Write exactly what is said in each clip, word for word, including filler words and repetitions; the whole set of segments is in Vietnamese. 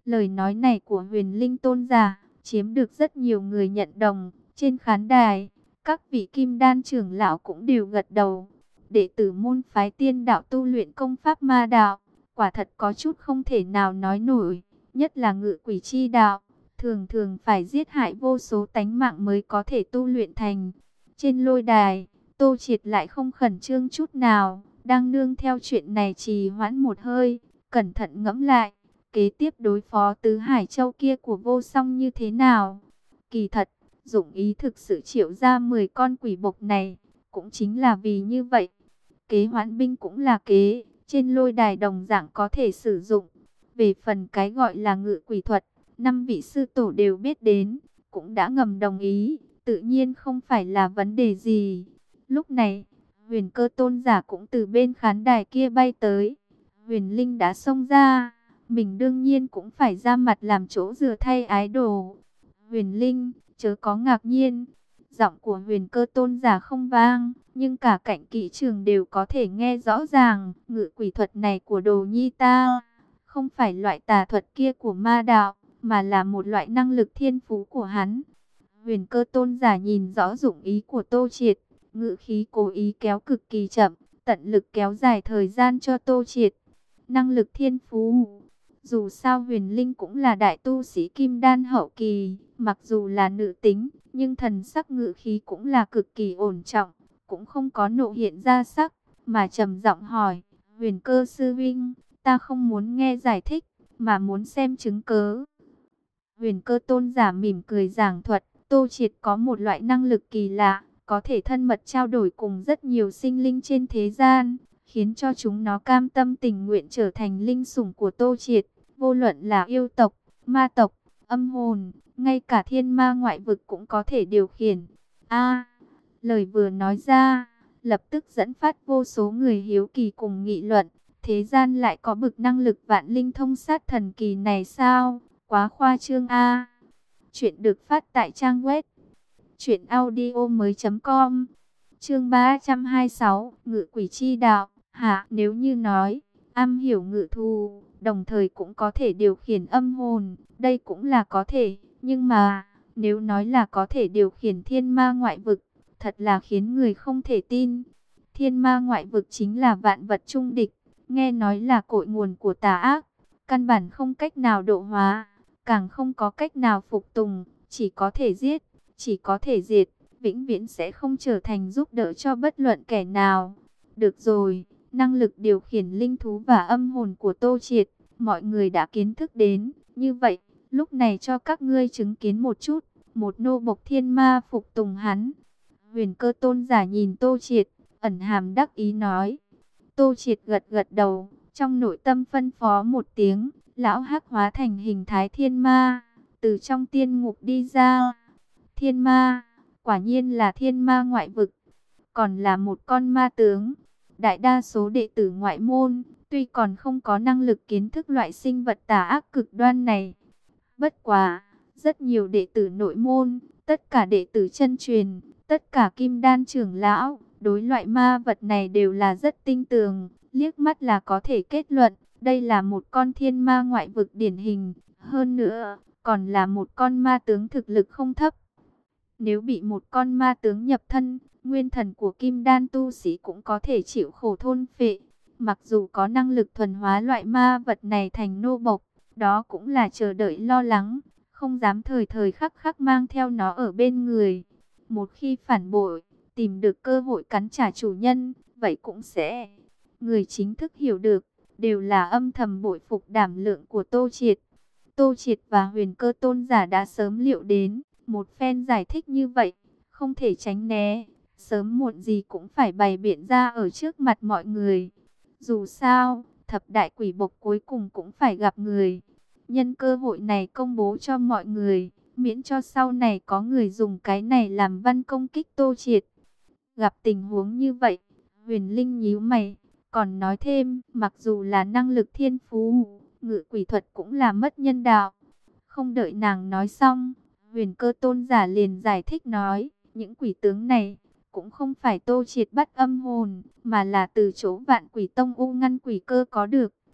Lời nói này của Huyền Linh tôn giả chiếm được rất nhiều người nhận đồng. Trên khán đài, các vị kim đan trưởng lão cũng đều gật đầu. Đệ tử môn phái tiên đạo tu luyện công pháp ma đạo, quả thật có chút không thể nào nói nổi, nhất là ngự quỷ chi đạo, thường thường phải giết hại vô số tánh mạng mới có thể tu luyện thành. Trên lôi đài, Tô Triệt lại không khẩn trương chút nào, đang nương theo chuyện này trì hoãn một hơi, cẩn thận ngẫm lại, kế tiếp đối phó tứ Hải Châu kia của vô song như thế nào. Kỳ thật, dụng ý thực sự triệu ra mười con quỷ bộc này, cũng chính là vì như vậy. Kế hoãn binh cũng là kế, trên lôi đài đồng dạng có thể sử dụng. Về phần cái gọi là ngự quỷ thuật, năm vị sư tổ đều biết đến, cũng đã ngầm đồng ý, tự nhiên không phải là vấn đề gì. Lúc này, Huyền Cơ tôn giả cũng từ bên khán đài kia bay tới. Huyền Linh đã xông ra, mình đương nhiên cũng phải ra mặt làm chỗ dựa thay ái đồ. Huyền Linh, chớ có ngạc nhiên. Giọng của Huyền Cơ tôn giả không vang, nhưng cả cạnh kỹ trường đều có thể nghe rõ ràng. Ngự quỷ thuật này của Đồ Nhi ta, không phải loại tà thuật kia của ma đạo, mà là một loại năng lực thiên phú của hắn. Huyền Cơ tôn giả nhìn rõ dụng ý của Tô Triệt, ngự khí cố ý kéo cực kỳ chậm, tận lực kéo dài thời gian cho Tô Triệt. Năng lực thiên phú. Dù sao Huyền Linh cũng là đại tu sĩ kim đan hậu kỳ, mặc dù là nữ tính, nhưng thần sắc ngự khí cũng là cực kỳ ổn trọng, cũng không có nộ hiện ra sắc, mà trầm giọng hỏi, Huyền Cơ sư vinh, ta không muốn nghe giải thích, mà muốn xem chứng cớ. Huyền Cơ tôn giả mỉm cười giảng thuật, Tô Triệt có một loại năng lực kỳ lạ, có thể thân mật trao đổi cùng rất nhiều sinh linh trên thế gian, khiến cho chúng nó cam tâm tình nguyện trở thành linh sủng của Tô Triệt, vô luận là yêu tộc, ma tộc, âm hồn, ngay cả thiên ma ngoại vực cũng có thể điều khiển. A, lời vừa nói ra, lập tức dẫn phát vô số người hiếu kỳ cùng nghị luận, thế gian lại có bực năng lực vạn linh thông sát thần kỳ này sao? Quá khoa trương a. Chuyện được phát tại trang web truyện audio mới.com. Chương ba trăm hai mươi sáu, Ngự quỷ chi đạo. Hả, nếu như nói am hiểu ngự thú, đồng thời cũng có thể điều khiển âm hồn, đây cũng là có thể, nhưng mà nếu nói là có thể điều khiển thiên ma ngoại vực, thật là khiến người không thể tin. Thiên ma ngoại vực chính là vạn vật trung địch, nghe nói là cội nguồn của tà ác, căn bản không cách nào độ hóa, càng không có cách nào phục tùng, chỉ có thể giết, chỉ có thể diệt, vĩnh viễn sẽ không trở thành giúp đỡ cho bất luận kẻ nào. Được rồi, năng lực điều khiển linh thú và âm hồn của Tô Triệt, mọi người đã kiến thức đến, như vậy, lúc này cho các ngươi chứng kiến một chút, một nô bộc thiên ma phục tùng hắn. Huyền Cơ tôn giả nhìn Tô Triệt, ẩn hàm đắc ý nói. Tô Triệt gật gật đầu, trong nội tâm phân phó một tiếng, lão hắc hóa thành hình thái thiên ma, từ trong tiên ngục đi ra. Thiên ma, quả nhiên là thiên ma ngoại vực, còn là một con ma tướng. Đại đa số đệ tử ngoại môn, tuy còn không có năng lực kiến thức loại sinh vật tà ác cực đoan này. Bất quá, rất nhiều đệ tử nội môn, tất cả đệ tử chân truyền, tất cả kim đan trưởng lão, đối loại ma vật này đều là rất tinh tường, liếc mắt là có thể kết luận, đây là một con thiên ma ngoại vực điển hình, hơn nữa, còn là một con ma tướng thực lực không thấp. Nếu bị một con ma tướng nhập thân, nguyên thần của kim đan tu sĩ cũng có thể chịu khổ thôn phệ. Mặc dù có năng lực thuần hóa loại ma vật này thành nô bộc, đó cũng là chờ đợi lo lắng, không dám thời thời khắc khắc mang theo nó ở bên người. Một khi phản bội, tìm được cơ hội cắn trả chủ nhân, vậy cũng sẽ. Người chính thức hiểu được, đều là âm thầm bội phục đảm lượng của Tô Triệt. Tô Triệt và Huyền Cơ tôn giả đã sớm liệu đến, một phen giải thích như vậy, không thể tránh né, sớm muộn gì cũng phải bày biện ra ở trước mặt mọi người. Dù sao, thập đại quỷ bộc cuối cùng cũng phải gặp người. Nhân cơ hội này công bố cho mọi người, miễn cho sau này có người dùng cái này làm văn công kích Tô Triệt. Gặp tình huống như vậy, Huyền Linh nhíu mày, còn nói thêm, mặc dù là năng lực thiên phú, ngự quỷ thuật cũng là mất nhân đạo. Không đợi nàng nói xong, Huyền Cơ tôn giả liền giải thích nói, những quỷ tướng này cũng không phải Tô Triệt bắt âm hồn, mà là từ chỗ Vạn Quỷ Tông U ngăn quỷ cơ có được.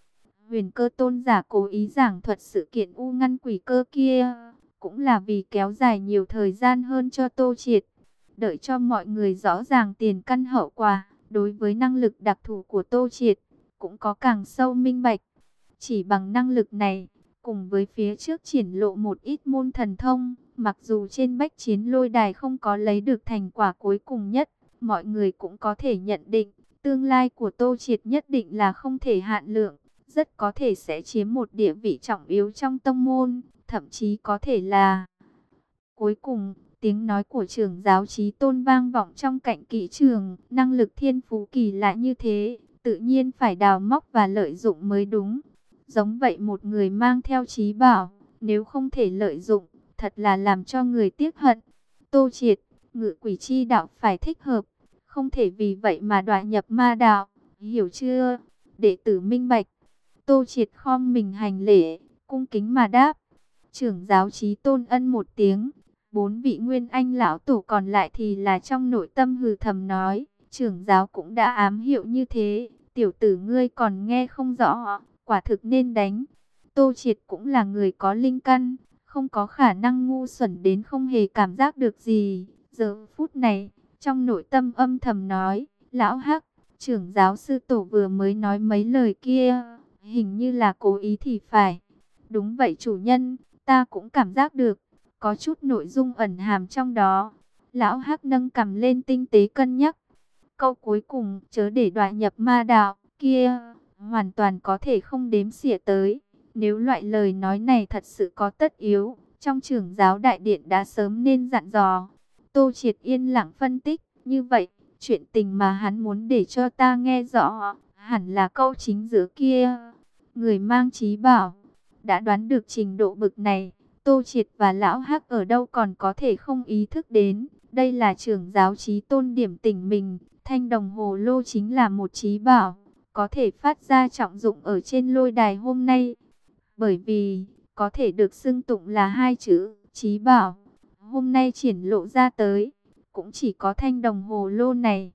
Huyền Cơ tôn giả cố ý giảng thuật sự kiện u ngăn quỷ cơ kia, cũng là vì kéo dài nhiều thời gian hơn cho Tô Triệt, đợi cho mọi người rõ ràng tiền căn hậu quả, đối với năng lực đặc thù của Tô Triệt, cũng có càng sâu minh bạch. Chỉ bằng năng lực này, cùng với phía trước triển lộ một ít môn thần thông, mặc dù trên bách chiến lôi đài không có lấy được thành quả cuối cùng nhất, mọi người cũng có thể nhận định, tương lai của Tô Triệt nhất định là không thể hạn lượng, rất có thể sẽ chiếm một địa vị trọng yếu trong tông môn, thậm chí có thể là... Cuối cùng, tiếng nói của trưởng giáo Chí Tôn vang vọng trong cạnh kỹ trường, năng lực thiên phú kỳ lạ như thế, tự nhiên phải đào móc và lợi dụng mới đúng. Giống vậy một người mang theo trí bảo, nếu không thể lợi dụng, thật là làm cho người tiếc hận. Tô Triệt, ngự quỷ chi đạo phải thích hợp, không thể vì vậy mà đọa nhập ma đạo, hiểu chưa? Đệ tử minh bạch. Tô Triệt khom mình hành lễ, cung kính mà đáp. Trưởng giáo Chí Tôn ân một tiếng. Bốn vị nguyên anh lão tổ còn lại thì là trong nội tâm hừ thầm nói, trưởng giáo cũng đã ám hiệu như thế, tiểu tử ngươi còn nghe không rõ, quả thực nên đánh. Tô Triệt cũng là người có linh căn, không có khả năng ngu xuẩn đến không hề cảm giác được gì. Giờ phút này, trong nội tâm âm thầm nói, lão Hắc, trưởng giáo sư tổ vừa mới nói mấy lời kia, hình như là cố ý thì phải. Đúng vậy chủ nhân, ta cũng cảm giác được. Có chút nội dung ẩn hàm trong đó. Lão Hắc nâng cằm lên tinh tế cân nhắc. Câu cuối cùng, chớ để đọa nhập ma đạo, kia, hoàn toàn có thể không đếm xỉa tới. Nếu loại lời nói này thật sự có tất yếu, trong trưởng giáo đại điện đã sớm nên dặn dò. Tô Triệt yên lặng phân tích, như vậy, chuyện tình mà hắn muốn để cho ta nghe rõ, hẳn là câu chính giữa kia. Người mang trí bảo, đã đoán được trình độ bực này. Tô Triệt và Lão Hắc ở đâu còn có thể không ý thức đến, đây là trưởng giáo Chí Tôn điểm tỉnh mình, thanh đồng hồ lô chính là một trí bảo, có thể phát ra trọng dụng ở trên lôi đài hôm nay. Bởi vì, có thể được xưng tụng là hai chữ, trí bảo, hôm nay triển lộ ra tới, cũng chỉ có thanh đồng hồ lô này.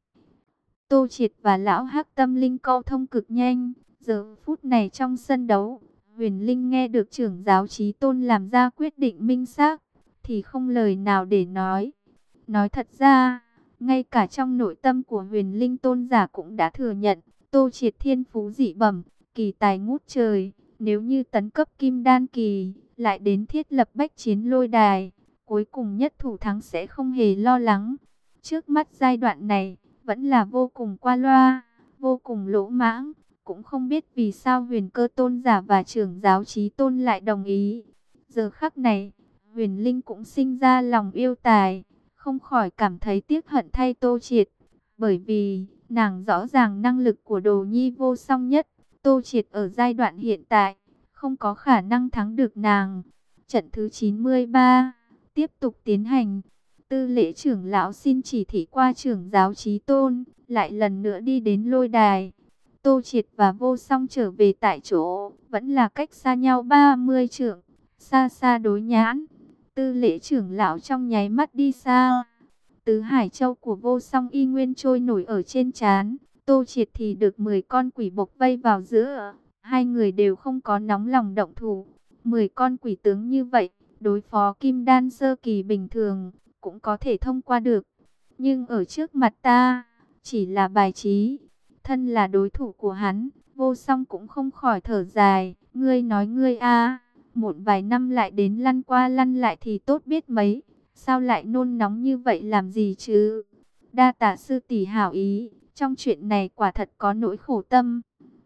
Tô Triệt và Lão Hắc tâm linh câu thông cực nhanh, giờ phút này trong sân đấu, Huyền Linh nghe được trưởng giáo Chí Tôn làm ra quyết định minh xác, thì không lời nào để nói. Nói thật ra, ngay cả trong nội tâm của Huyền Linh tôn giả cũng đã thừa nhận, Tô Triệt thiên phú dị bẩm, kỳ tài ngút trời, nếu như tấn cấp kim đan kỳ, lại đến thiết lập bách chiến lôi đài, cuối cùng nhất thủ thắng sẽ không hề lo lắng. Trước mắt giai đoạn này, vẫn là vô cùng qua loa, vô cùng lỗ mãng. Cũng không biết vì sao Huyền Cơ tôn giả và trưởng giáo Chí Tôn lại đồng ý. Giờ khắc này, Huyền Linh cũng sinh ra lòng yêu tài, không khỏi cảm thấy tiếc hận thay Tô Triệt. Bởi vì, nàng rõ ràng năng lực của Đồ Nhi vô song nhất, Tô Triệt ở giai đoạn hiện tại, không có khả năng thắng được nàng. Trận thứ chín mươi ba, tiếp tục tiến hành. Tư lễ trưởng lão xin chỉ thị qua trưởng giáo Chí Tôn, lại lần nữa đi đến lôi đài. Tô Triệt và Vô Song trở về tại chỗ, vẫn là cách xa nhau ba mươi trượng, xa xa đối nhãn. Tư lễ trưởng lão trong nháy mắt đi xa. Tứ Hải Châu của Vô Song y nguyên trôi nổi ở trên trán. Tô Triệt thì được mười con quỷ bộc vây vào giữa. Hai người đều không có nóng lòng động thủ. mười con quỷ tướng như vậy, đối phó kim đan sơ kỳ bình thường, cũng có thể thông qua được. Nhưng ở trước mặt ta, chỉ là bài trí. Thân là đối thủ của hắn, Vô Song cũng không khỏi thở dài. Ngươi nói ngươi a, một vài năm lại đến lăn qua lăn lại thì tốt biết mấy. Sao lại nôn nóng như vậy làm gì chứ? Đa tạ sư tỷ hảo ý, trong chuyện này quả thật có nỗi khổ tâm.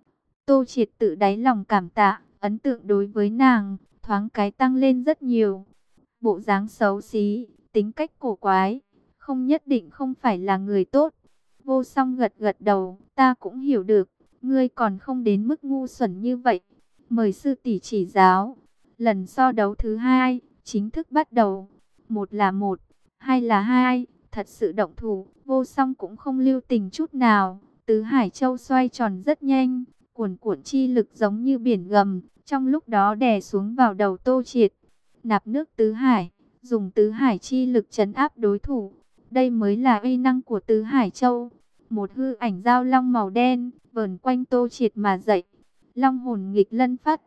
Tô Triệt tự đáy lòng cảm tạ, ấn tượng đối với nàng, thoáng cái tăng lên rất nhiều. Bộ dáng xấu xí, tính cách cổ quái, không nhất định không phải là người tốt. Vô Song gật gật đầu, ta cũng hiểu được, ngươi còn không đến mức ngu xuẩn như vậy. Mời sư tỷ chỉ giáo. Lần so đấu thứ hai, chính thức bắt đầu. Một là một, hai là hai, thật sự động thủ, Vô Song cũng không lưu tình chút nào. Tứ Hải Châu xoay tròn rất nhanh, cuồn cuộn chi lực giống như biển gầm, trong lúc đó đè xuống vào đầu Tô Triệt. Nạp nước Tứ Hải, dùng Tứ Hải chi lực trấn áp đối thủ. Đây mới là uy năng của Tứ Hải Châu. Một hư ảnh dao long màu đen vờn quanh Tô Triệt mà dậy. Long hồn nghịch lân phát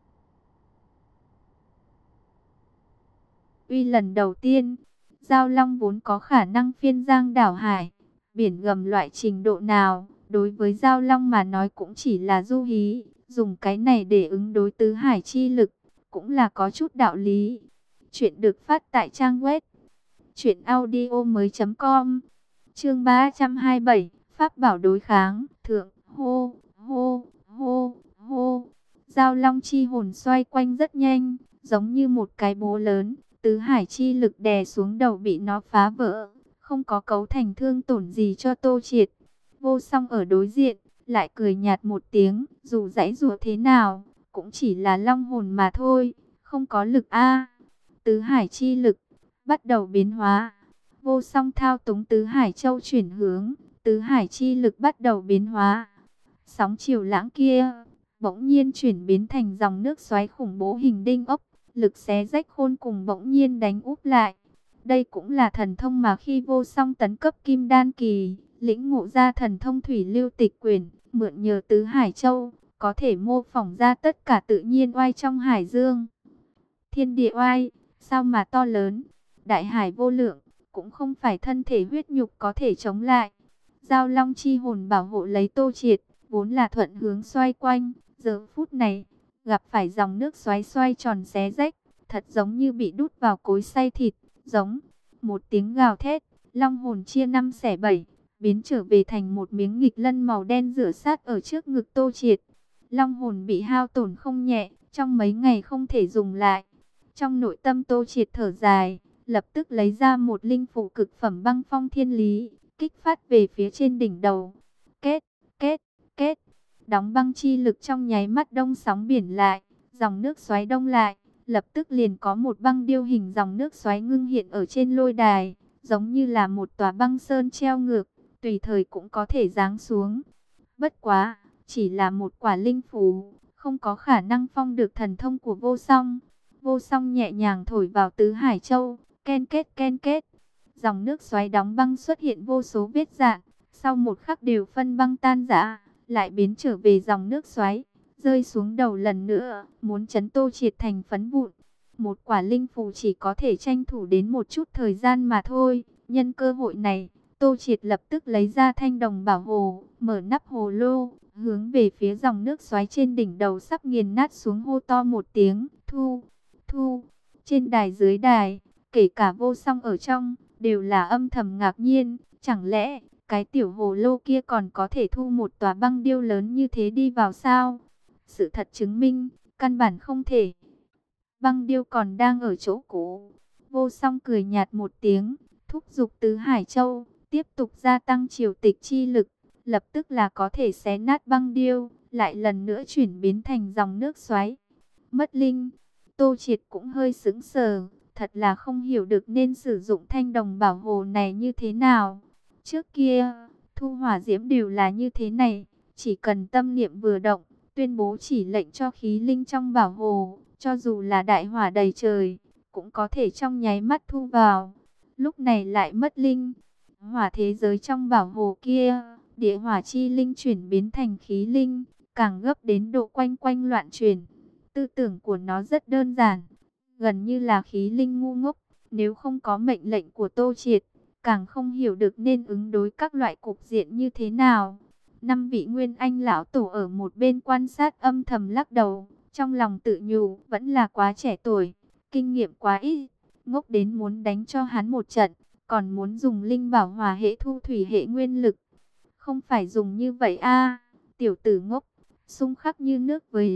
uy lần đầu tiên. Giao long vốn có khả năng phiên giang đảo hải, biển gầm loại trình độ nào, đối với giao long mà nói cũng chỉ là du hí, dùng cái này để ứng đối tứ hải chi lực, cũng là có chút đạo lý. Chuyện được phát tại trang web truyện audio mới chấm com. Chương ba trăm hai mươi bảy, pháp bảo đối kháng, thượng, hô, hô, hô, hô. Giao long chi hồn xoay quanh rất nhanh, giống như một cái búa lớn, tứ hải chi lực đè xuống đầu bị nó phá vỡ, không có cấu thành thương tổn gì cho Tô Triệt. Vô Song ở đối diện, lại cười nhạt một tiếng, dù giãy giụa thế nào, cũng chỉ là long hồn mà thôi, không có lực a. Tứ hải chi lực bắt đầu biến hóa. Vô Song thao túng tứ hải châu chuyển hướng, tứ hải chi lực bắt đầu biến hóa. Sóng chiều lãng kia bỗng nhiên chuyển biến thành dòng nước xoáy khủng bố hình đinh ốc, lực xé rách khôn cùng bỗng nhiên đánh úp lại. Đây cũng là thần thông mà khi Vô Song tấn cấp kim đan kỳ, lĩnh ngộ ra thần thông thủy lưu tịch quyển, mượn nhờ tứ hải châu, có thể mô phỏng ra tất cả tự nhiên oai trong hải dương. Thiên địa oai, sao mà to lớn, đại hải vô lượng, cũng không phải thân thể huyết nhục có thể chống lại. Giao long chi hồn bảo hộ lấy Tô Triệt, vốn là thuận hướng xoay quanh, giờ phút này gặp phải dòng nước xoáy xoay tròn xé rách, thật giống như bị đút vào cối xay thịt. Giống một tiếng gào thét, long hồn chia năm xẻ bảy, biến trở về thành một miếng nghịch lân màu đen rửa sát ở trước ngực Tô Triệt. Long hồn bị hao tổn không nhẹ, trong mấy ngày không thể dùng lại. Trong nội tâm Tô Triệt thở dài, lập tức lấy ra một linh phủ cực phẩm băng phong thiên lý, kích phát về phía trên đỉnh đầu. Kết, kết, kết, đóng băng chi lực trong nháy mắt đông sóng biển lại, dòng nước xoáy đông lại, lập tức liền có một băng điêu hình dòng nước xoáy ngưng hiện ở trên lôi đài, giống như là một tòa băng sơn treo ngược, tùy thời cũng có thể giáng xuống. Bất quá, chỉ là một quả linh phù, không có khả năng phong được thần thông của Vô Song. Vô Song nhẹ nhàng thổi vào tứ hải châu, ken kết ken kết, dòng nước xoáy đóng băng xuất hiện vô số vết rạn, sau một khắc đều phân băng tan rã, lại biến trở về dòng nước xoáy, rơi xuống đầu lần nữa, muốn chấn Tô Triệt thành phấn vụn. Một quả linh phù chỉ có thể tranh thủ đến một chút thời gian mà thôi. Nhân cơ hội này, Tô Triệt lập tức lấy ra thanh đồng bảo hồ, mở nắp hồ lô, hướng về phía dòng nước xoáy trên đỉnh đầu sắp nghiền nát xuống hô to một tiếng, thu, thu. Trên đài dưới đài, kể cả Vô Song ở trong, đều là âm thầm ngạc nhiên, chẳng lẽ cái tiểu hồ lô kia còn có thể thu một tòa băng điêu lớn như thế đi vào sao? Sự thật chứng minh, căn bản không thể. Băng điêu còn đang ở chỗ cũ. Vô Song cười nhạt một tiếng, thúc giục tứ hải châu, tiếp tục gia tăng triều tịch chi lực, lập tức là có thể xé nát băng điêu, lại lần nữa chuyển biến thành dòng nước xoáy. Mất linh, Tô Triệt cũng hơi sững sờ, thật là không hiểu được nên sử dụng thanh đồng bảo hồ này như thế nào. Trước kia, thu hỏa diễm đều là như thế này, chỉ cần tâm niệm vừa động, tuyên bố chỉ lệnh cho khí linh trong bảo hồ, cho dù là đại hỏa đầy trời, cũng có thể trong nháy mắt thu vào. Lúc này lại mất linh, hỏa thế giới trong bảo hồ kia, địa hỏa chi linh chuyển biến thành khí linh, càng gấp đến độ quanh quanh loạn chuyển. Tư tưởng của nó rất đơn giản, gần như là khí linh ngu ngốc, nếu không có mệnh lệnh của Tô Triệt, càng không hiểu được nên ứng đối các loại cục diện như thế nào. Năm vị Nguyên Anh lão tổ ở một bên quan sát âm thầm lắc đầu, trong lòng tự nhủ, vẫn là quá trẻ tuổi, kinh nghiệm quá ít, ngốc đến muốn đánh cho hắn một trận, còn muốn dùng linh bảo hòa hệ thu thủy hệ nguyên lực. Không phải dùng như vậy a, tiểu tử ngốc, xung khắc như nước với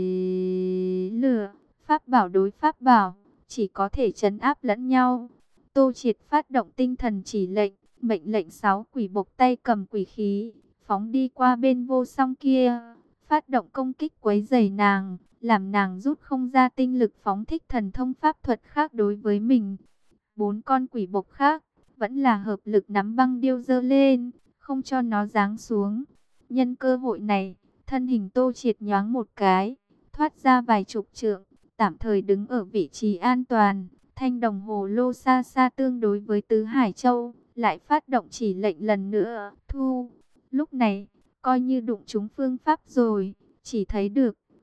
lửa, pháp bảo đối pháp bảo, chỉ có thể trấn áp lẫn nhau. Tô Triệt phát động tinh thần chỉ lệnh, mệnh lệnh sáu quỷ bộc tay cầm quỷ khí, phóng đi qua bên Vô Song kia, phát động công kích quấy rầy nàng, làm nàng rút không ra tinh lực phóng thích thần thông pháp thuật khác đối với mình. Bốn con quỷ bộc khác, vẫn là hợp lực nắm băng điêu dơ lên, không cho nó giáng xuống. Nhân cơ hội này, thân hình Tô Triệt nhoáng một cái, thoát ra vài chục trượng, tạm thời đứng ở vị trí an toàn. Thanh đồng hồ lô xa xa tương đối với tứ hải châu, lại phát động chỉ lệnh lần nữa, thu. Lúc này, coi như đụng trúng phương pháp rồi, chỉ thấy được,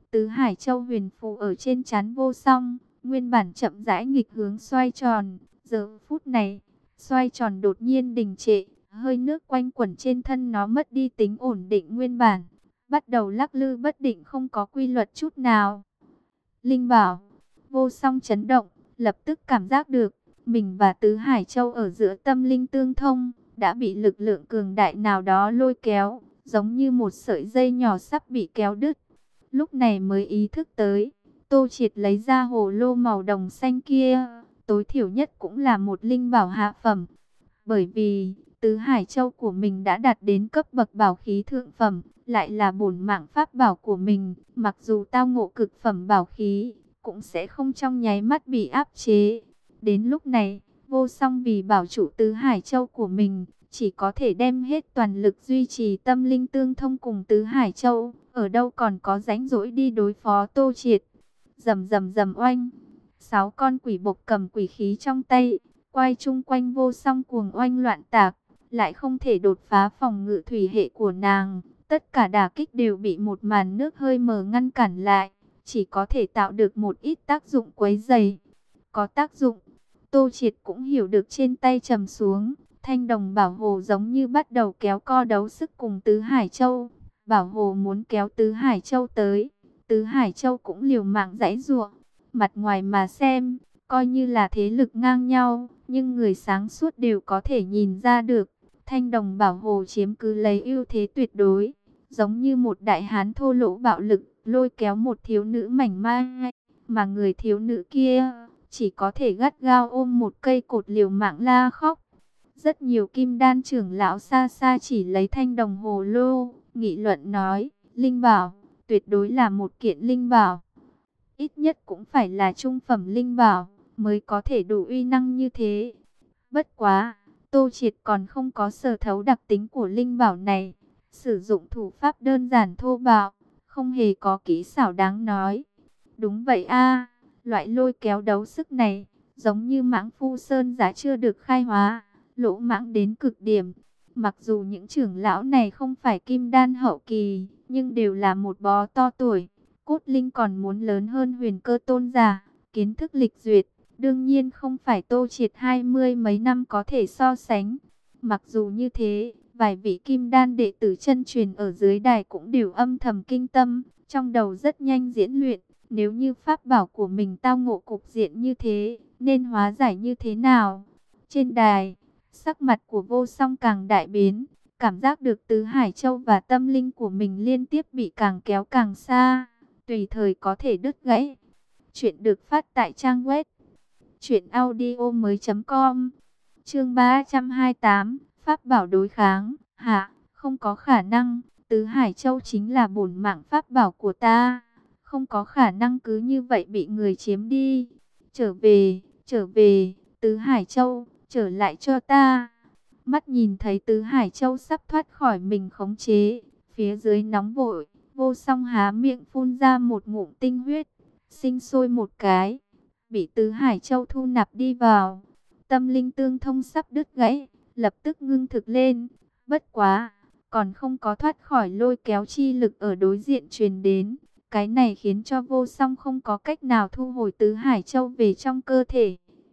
Tứ Hải Châu huyền phù ở trên trán Vô Song, nguyên bản chậm rãi nghịch hướng xoay tròn, giờ phút này, xoay tròn đột nhiên đình trệ, hơi nước quanh quẩn trên thân nó mất đi tính ổn định nguyên bản, bắt đầu lắc lư bất định không có quy luật chút nào. Linh bảo, Vô Song chấn động, lập tức cảm giác được, mình và Tứ Hải Châu ở giữa tâm linh tương thông, đã bị lực lượng cường đại nào đó lôi kéo, giống như một sợi dây nhỏ sắp bị kéo đứt. Lúc này mới ý thức tới, Tô Triệt lấy ra hồ lô màu đồng xanh kia, tối thiểu nhất cũng là một linh bảo hạ phẩm. Bởi vì, Tứ Hải Châu của mình đã đạt đến cấp bậc bảo khí thượng phẩm, lại là bổn mạng pháp bảo của mình, mặc dù tao ngộ cực phẩm bảo khí, cũng sẽ không trong nháy mắt bị áp chế. Đến lúc này, Vô Song vì bảo trụ Tứ Hải Châu của mình, chỉ có thể đem hết toàn lực duy trì tâm linh tương thông cùng Tứ Hải Châu, ở đâu còn có rảnh rỗi đi đối phó Tô Triệt. Rầm rầm rầm oanh, sáu con quỷ bộc cầm quỷ khí trong tay, quay chung quanh Vô Song cuồng oanh loạn tạc, lại không thể đột phá phòng ngự thủy hệ của nàng. Tất cả đả kích đều bị một màn nước hơi mờ ngăn cản lại, chỉ có thể tạo được một ít tác dụng quấy dày. Có tác dụng, Tô Triệt cũng hiểu được trên tay trầm xuống, thanh đồng bảo hồ giống như bắt đầu kéo co đấu sức cùng Tứ Hải Châu. Bảo hồ muốn kéo Tứ Hải Châu tới, Tứ Hải Châu cũng liều mạng giãy giụa. Mặt ngoài mà xem, coi như là thế lực ngang nhau, nhưng người sáng suốt đều có thể nhìn ra được, thanh đồng bảo hồ chiếm cứ lấy ưu thế tuyệt đối, giống như một đại hán thô lỗ bạo lực, lôi kéo một thiếu nữ mảnh mai, mà người thiếu nữ kia chỉ có thể gắt gao ôm một cây cột liều mạng la khóc. Rất nhiều kim đan trưởng lão xa xa chỉ lấy thanh đồng hồ lô, nghị luận nói, linh bảo, tuyệt đối là một kiện linh bảo. Ít nhất cũng phải là trung phẩm linh bảo, mới có thể đủ uy năng như thế. Bất quá, Tô Triệt còn không có sở thấu đặc tính của linh bảo này, sử dụng thủ pháp đơn giản thô bạo, không hề có kỹ xảo đáng nói. Đúng vậy a, loại lôi kéo đấu sức này, giống như mãng phu sơn giá chưa được khai hóa, lỗ mãng đến cực điểm. Mặc dù những trưởng lão này không phải kim đan hậu kỳ, nhưng đều là một bó to tuổi. Cốt linh còn muốn lớn hơn Huyền Cơ tôn giả, kiến thức lịch duyệt, đương nhiên không phải Tô Triệt hai mươi mấy năm có thể so sánh. Mặc dù như thế, vài vị kim đan đệ tử chân truyền ở dưới đài cũng đều âm thầm kinh tâm, trong đầu rất nhanh diễn luyện, nếu như pháp bảo của mình tao ngộ cục diện như thế, nên hóa giải như thế nào. Trên đài, sắc mặt của Vô Song càng đại biến, cảm giác được Tứ Hải Châu và tâm linh của mình liên tiếp bị càng kéo càng xa, tùy thời có thể đứt gãy. Chuyện được phát tại trang web truyện audio mới chấm com. Chương ba trăm hai mươi tám, pháp bảo đối kháng. Hạ, không có khả năng, Tứ Hải Châu chính là bổn mạng pháp bảo của ta, không có khả năng cứ như vậy bị người chiếm đi. Trở về, trở về, Tứ Hải Châu, trở lại cho ta. Mắt nhìn thấy Tứ Hải Châu sắp thoát khỏi mình khống chế, phía dưới nóng vội, Vô Song há miệng phun ra một ngụm tinh huyết, sinh sôi một cái, bị Tứ Hải Châu thu nạp đi vào. Tâm linh tương thông sắp đứt gãy, lập tức ngưng thực lên. Bất quá, còn không có thoát khỏi lôi kéo chi lực ở đối diện truyền đến. Cái này khiến cho Vô Song không có cách nào thu hồi Tứ Hải Châu về trong cơ thể.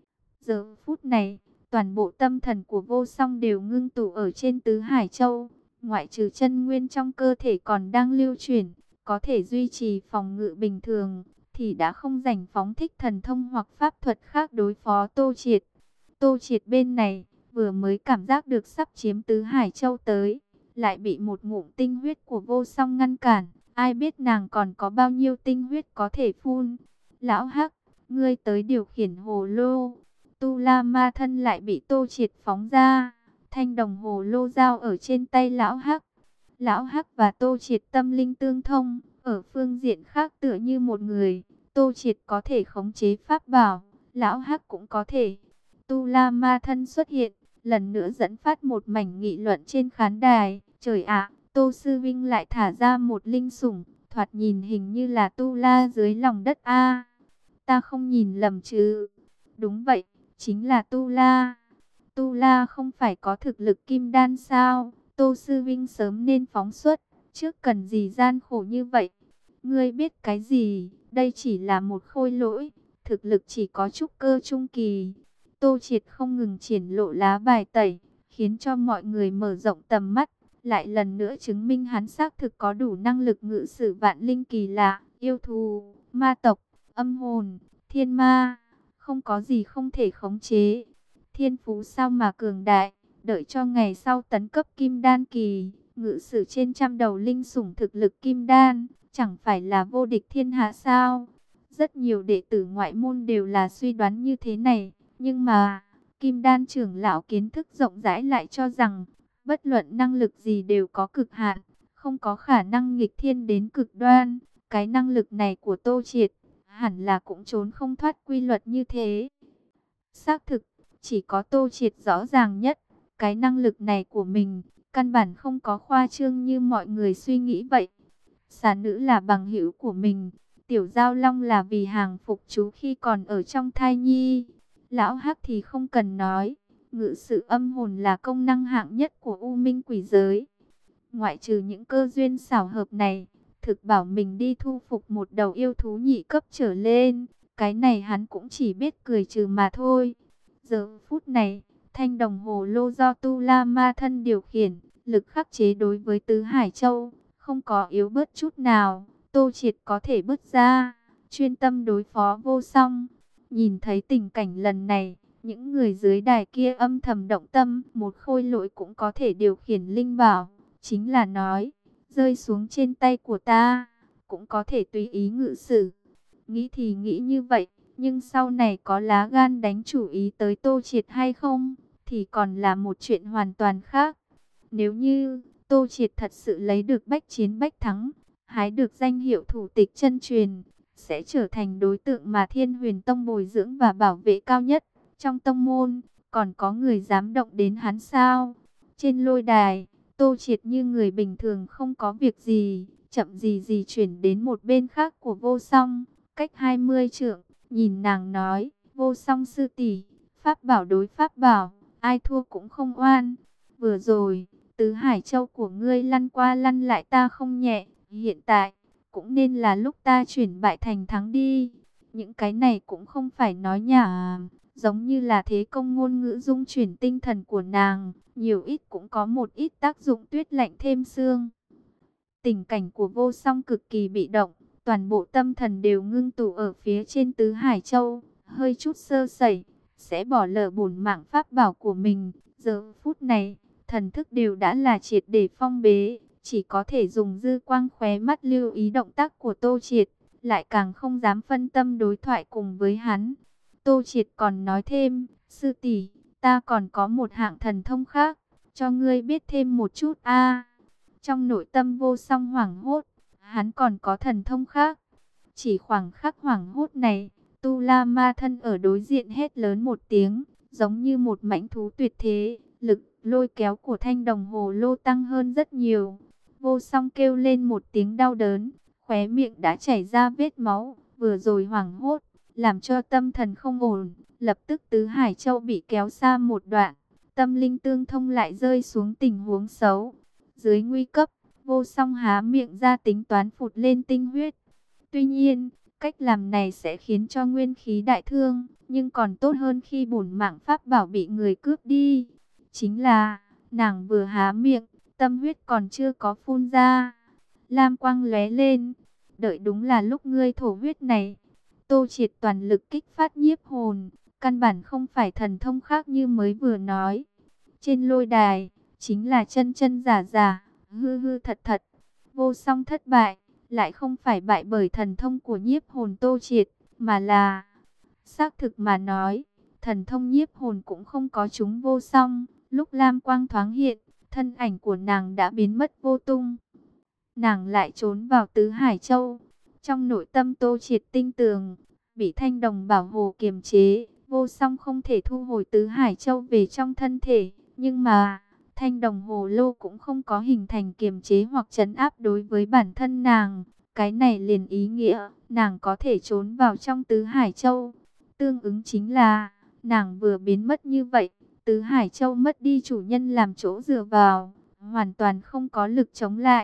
Giờ phút này, toàn bộ tâm thần của Vô Song đều ngưng tụ ở trên Tứ Hải Châu. Ngoại trừ chân nguyên trong cơ thể còn đang lưu chuyển, có thể duy trì phòng ngự bình thường, thì đã không rảnh phóng thích thần thông hoặc pháp thuật khác đối phó Tô Triệt. Tô Triệt bên này, vừa mới cảm giác được sắp chiếm Tứ Hải Châu tới, lại bị một ngụm tinh huyết của Vô Song ngăn cản. Ai biết nàng còn có bao nhiêu tinh huyết có thể phun. Lão Hắc, ngươi tới điều khiển hồ lô. Tu La Ma thân lại bị Tô Triệt phóng ra. Thanh đồng hồ lô dao ở trên tay Lão Hắc. Lão Hắc và Tô Triệt tâm linh tương thông, ở phương diện khác tựa như một người. Tô Triệt có thể khống chế pháp bảo, Lão Hắc cũng có thể. Tu La Ma thân xuất hiện, lần nữa dẫn phát một mảnh nghị luận trên khán đài. Trời ạ, Tô Sư Vinh lại thả ra một linh sủng, thoạt nhìn hình như là Tu La dưới lòng đất a. Ta không nhìn lầm chứ? Đúng vậy, chính là Tu La. Tu La không phải có thực lực kim đan sao? Tô Sư Vinh sớm nên phóng xuất, trước cần gì gian khổ như vậy. Ngươi biết cái gì, đây chỉ là một khôi lỗi, thực lực chỉ có trúc cơ trung kỳ. Tô Triệt không ngừng triển lộ lá bài tẩy, khiến cho mọi người mở rộng tầm mắt, lại lần nữa chứng minh hắn xác thực có đủ năng lực ngự sử vạn linh kỳ lạ, yêu thú, ma tộc, âm hồn, thiên ma, không có gì không thể khống chế. Thiên phú sao mà cường đại, đợi cho ngày sau tấn cấp kim đan kỳ, ngự sử trên trăm đầu linh sủng thực lực kim đan, chẳng phải là vô địch thiên hạ sao? Rất nhiều đệ tử ngoại môn đều là suy đoán như thế này, nhưng mà Kim Đan trưởng lão kiến thức rộng rãi lại cho rằng bất luận năng lực gì đều có cực hạn, không có khả năng nghịch thiên đến cực đoan. Cái năng lực này của Tô Triệt hẳn là cũng trốn không thoát quy luật như thế. Xác thực, chỉ có Tô Triệt rõ ràng nhất, cái năng lực này của mình căn bản không có khoa trương như mọi người suy nghĩ vậy. Xà nữ là bằng hữu của mình, Tiểu Giao Long là vì hàng phục chú khi còn ở trong thai nhi. Lão Hắc thì không cần nói, ngự sự âm hồn là công năng hạng nhất của U Minh quỷ giới. Ngoại trừ những cơ duyên xảo hợp này, thực bảo mình đi thu phục một đầu yêu thú nhị cấp trở lên, cái này hắn cũng chỉ biết cười trừ mà thôi. Giờ phút này, thanh đồng hồ lô do Tu La Ma thân điều khiển, lực khắc chế đối với Tứ Hải Châu không có yếu bớt chút nào. Tô Triệt có thể bước ra, chuyên tâm đối phó Vô Song. Nhìn thấy tình cảnh lần này, những người dưới đài kia âm thầm động tâm, một khôi lỗi cũng có thể điều khiển linh bảo, chính là nói, rơi xuống trên tay của ta, cũng có thể tùy ý ngự sử. Nghĩ thì nghĩ như vậy, nhưng sau này có lá gan đánh chủ ý tới Tô Triệt hay không, thì còn là một chuyện hoàn toàn khác. Nếu như Tô Triệt thật sự lấy được bách chiến bách thắng, hái được danh hiệu thủ tịch chân truyền, sẽ trở thành đối tượng mà Thiên Huyền Tông bồi dưỡng và bảo vệ cao nhất. Trong tông môn, còn có người dám động đến hắn sao? Trên lôi đài, Tô Triệt như người bình thường không có việc gì, chậm gì gì chuyển đến một bên khác của Vô Song, cách hai mươi trượng, nhìn nàng nói, Vô Song sư tỷ, pháp bảo đối pháp bảo, ai thua cũng không oan. Vừa rồi, Tứ Hải Châu của ngươi lăn qua lăn lại ta không nhẹ, hiện tại cũng nên là lúc ta chuyển bại thành thắng đi. Những cái này cũng không phải nói nhảm, giống như là thế công ngôn ngữ dung chuyển tinh thần của nàng, nhiều ít cũng có một ít tác dụng tuyết lạnh thêm xương. Tình cảnh của Vô Song cực kỳ bị động, toàn bộ tâm thần đều ngưng tụ ở phía trên Tứ Hải Châu, hơi chút sơ sẩy, sẽ bỏ lỡ bổn mạng pháp bảo của mình. Giờ phút này, thần thức đều đã là triệt để phong bế, chỉ có thể dùng dư quang khóe mắt lưu ý động tác của Tô Triệt, lại càng không dám phân tâm đối thoại cùng với hắn. Tô Triệt còn nói thêm, sư tỷ, ta còn có một hạng thần thông khác, cho ngươi biết thêm một chút a. Trong nội tâm Vô Song hoảng hốt, hắn còn có thần thông khác. Chỉ khoảng khắc hoảng hốt này, Tu La Ma thân ở đối diện hét lớn một tiếng, giống như một mãnh thú tuyệt thế, lực lôi kéo của thanh đồng hồ lô tăng hơn rất nhiều. Vô Song kêu lên một tiếng đau đớn, khóe miệng đã chảy ra vết máu, vừa rồi hoảng hốt, làm cho tâm thần không ổn, lập tức Tứ Hải Châu bị kéo xa một đoạn, tâm linh tương thông lại rơi xuống tình huống xấu. Dưới nguy cấp, Vô Song há miệng ra tính toán phụt lên tinh huyết. Tuy nhiên, cách làm này sẽ khiến cho nguyên khí đại thương, nhưng còn tốt hơn khi bổn mạng pháp bảo bị người cướp đi. Chính là, nàng vừa há miệng, tâm huyết còn chưa có phun ra, lam quang lóe lên. Đợi đúng là lúc ngươi thổ huyết này. Tô Triệt toàn lực kích phát nhiếp hồn, căn bản không phải thần thông khác như mới vừa nói. Trên lôi đài, chính là chân chân giả giả, hư hư thật thật. Vô Song thất bại, lại không phải bại bởi thần thông của nhiếp hồn Tô Triệt, mà là, xác thực mà nói, thần thông nhiếp hồn cũng không có chúng Vô Song. Lúc lam quang thoáng hiện, thân ảnh của nàng đã biến mất vô tung. Nàng lại trốn vào Tứ Hải Châu. Trong nội tâm Tô Triệt tinh tường, bị thanh đồng bảo hộ kiềm chế, Vô Song không thể thu hồi Tứ Hải Châu về trong thân thể. Nhưng mà, thanh đồng hồ lô cũng không có hình thành kiềm chế hoặc trấn áp đối với bản thân nàng. Cái này liền ý nghĩa, nàng có thể trốn vào trong Tứ Hải Châu. Tương ứng chính là, nàng vừa biến mất như vậy, Tứ Hải Châu mất đi chủ nhân làm chỗ dựa vào, hoàn toàn không có lực chống lại,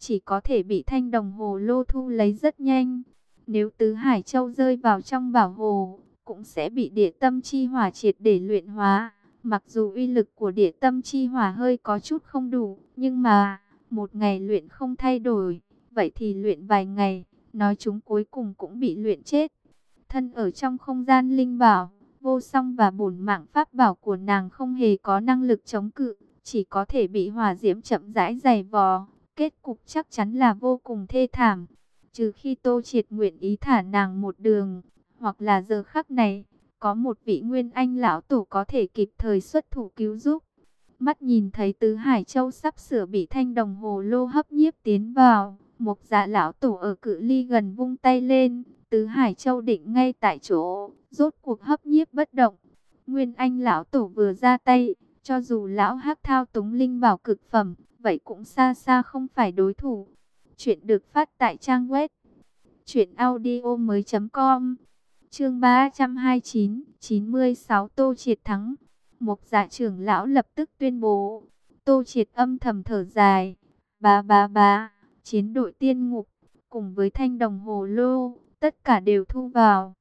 chỉ có thể bị thanh đồng hồ lô thu lấy rất nhanh. Nếu Tứ Hải Châu rơi vào trong bảo hồ, cũng sẽ bị địa tâm chi hỏa triệt để luyện hóa. Mặc dù uy lực của địa tâm chi hỏa hơi có chút không đủ, nhưng mà một ngày luyện không thay đổi, vậy thì luyện vài ngày, nói chúng cuối cùng cũng bị luyện chết. Thân ở trong không gian linh bảo, Vô Song và bổn mạng pháp bảo của nàng không hề có năng lực chống cự, chỉ có thể bị hỏa diễm chậm rãi giày vò. Kết cục chắc chắn là vô cùng thê thảm. Trừ khi Tô Triệt nguyện ý thả nàng một đường, hoặc là giờ khắc này, có một vị Nguyên Anh lão tổ có thể kịp thời xuất thủ cứu giúp. Mắt nhìn thấy Tứ Hải Châu sắp sửa bị thanh đồng hồ lô hấp nhiếp tiến vào, Mộc Dạ lão tổ ở cự ly gần vung tay lên, Tứ Hải Châu định ngay tại chỗ, rốt cuộc hấp nhiếp bất động. Nguyên Anh lão tổ vừa ra tay, cho dù lão hắc thao túng linh bảo cực phẩm, vậy cũng xa xa không phải đối thủ. Chuyện được phát tại trang web truyện audio mới chấm com. Chương ba trăm hai mươi chín, chín mươi sáu Tô Triệt thắng. Mộc Dạ trưởng lão lập tức tuyên bố. Tô Triệt âm thầm thở dài. Bá bá bá, chiến đội tiên ngục cùng với thanh đồng hồ lô, tất cả đều thu vào.